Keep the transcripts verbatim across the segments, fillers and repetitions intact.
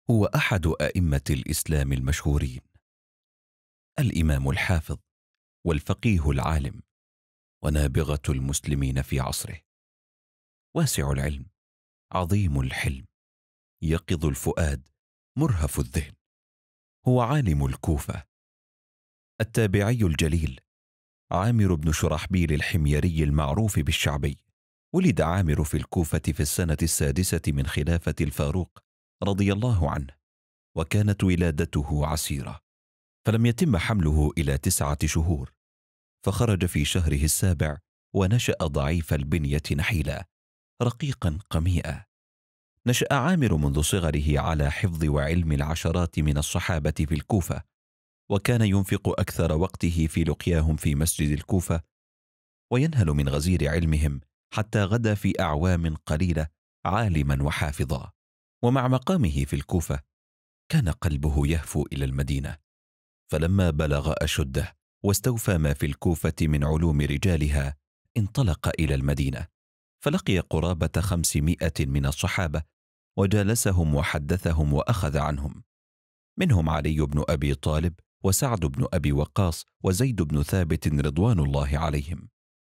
هو أحد أئمة الإسلام المشهورين، الإمام الحافظ والفقيه العالم، ونابغة المسلمين في عصره، واسع العلم، عظيم الحلم، يقظ الفؤاد، مرهف الذهن. هو عالم الكوفة، التابعي الجليل عامر بن شرحبيل الحميري المعروف بالشعبي. ولد عامر في الكوفة في السنة السادسة من خلافة الفاروق رضي الله عنه، وكانت ولادته عسيرة، فلم يتم حمله إلى تسعة شهور، فخرج في شهره السابع، ونشأ ضعيف البنية نحيلا رقيقا قميئا. نشأ عامر منذ صغره على حفظ وعلم العشرات من الصحابة في الكوفة، وكان ينفق أكثر وقته في لقياهم في مسجد الكوفة، وينهل من غزير علمهم، حتى غدا في أعوام قليلة عالما وحافظا. ومع مقامه في الكوفة كان قلبه يهفو إلى المدينة، فلما بلغ أشده واستوفى ما في الكوفة من علوم رجالها انطلق إلى المدينة، فلقي قرابة خمسمائة من الصحابة، وجالسهم وحدثهم وأخذ عنهم، منهم علي بن أبي طالب وسعد بن أبي وقاص وزيد بن ثابت رضوان الله عليهم.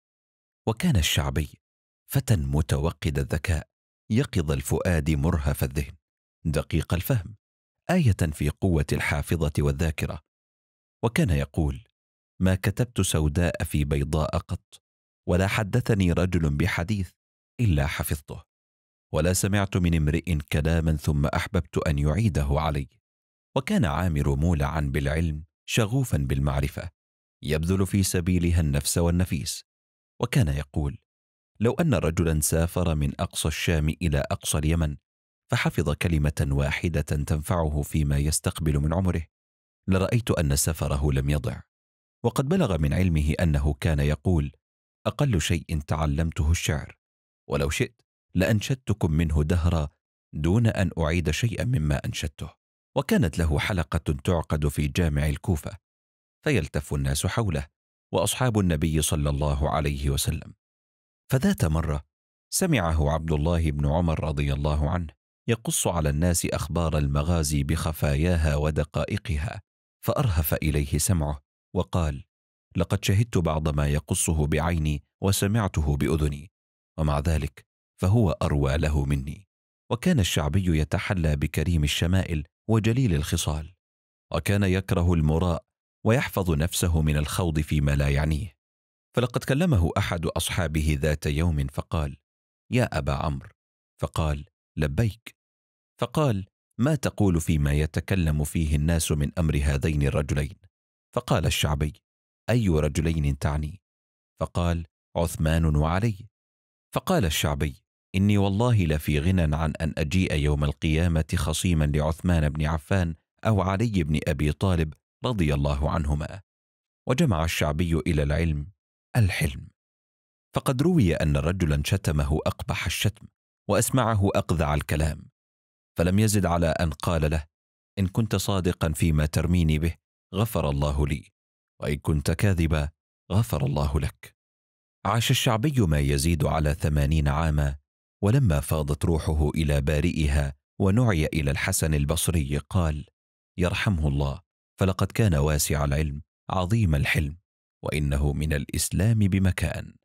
وكان الشعبي فتى متوقد الذكاء، يقظ الفؤاد، مرهف الذهن، دقيق الفهم، آية في قوة الحافظة والذاكرة. وكان يقول: ما كتبت سوداء في بيضاء قط، ولا حدثني رجل بحديث إلا حفظته، ولا سمعت من امرئ كلاما ثم أحببت أن يعيده علي. وكان عامر مولعا بالعلم، شغوفا بالمعرفة، يبذل في سبيلها النفس والنفيس. وكان يقول: لو أن رجلا سافر من أقصى الشام إلى أقصى اليمن، فحفظ كلمة واحدة تنفعه فيما يستقبل من عمره، لرأيت أن سفره لم يضع. وقد بلغ من علمه أنه كان يقول: أقل شيء تعلمته الشعر، ولو شئت لأنشدتكم منه دهرا دون أن أعيد شيئا مما أنشدته. وكانت له حلقة تعقد في جامع الكوفة، فيلتف الناس حوله وأصحاب النبي صلى الله عليه وسلم. فذات مرة سمعه عبد الله بن عمر رضي الله عنه يقص على الناس أخبار المغازي بخفاياها ودقائقها، فأرهف إليه سمعه، وقال: لقد شهدت بعض ما يقصه بعيني وسمعته بأذني، ومع ذلك فهو أروى له مني. وكان الشعبي يتحلى بكريم الشمائل وجليل الخصال، وكان يكره المراء، ويحفظ نفسه من الخوض فيما لا يعنيه. فلقد كلمه أحد أصحابه ذات يوم فقال: يا أبا عمرو. فقال: لبيك. فقال: ما تقول فيما يتكلم فيه الناس من أمر هذين الرجلين؟ فقال الشعبي: أي رجلين تعني؟ فقال: عثمان وعلي. فقال الشعبي: إني والله لفي غنى عن أن أجيء يوم القيامة خصيما لعثمان بن عفان أو علي بن أبي طالب رضي الله عنهما. وجمع الشعبي إلى العلم الحلم. فقد روي أن رجلا شتمه أقبح الشتم، وأسمعه أقذع الكلام، فلم يزد على أن قال له: إن كنت صادقا فيما ترميني به غفر الله لي، وإن كنت كاذبا غفر الله لك. عاش الشعبي ما يزيد على ثمانين عاما، ولما فاضت روحه إلى بارئها ونعي إلى الحسن البصري قال: يرحمه الله، فلقد كان واسع العلم، عظيم الحلم، وإنه من الإسلام بمكان.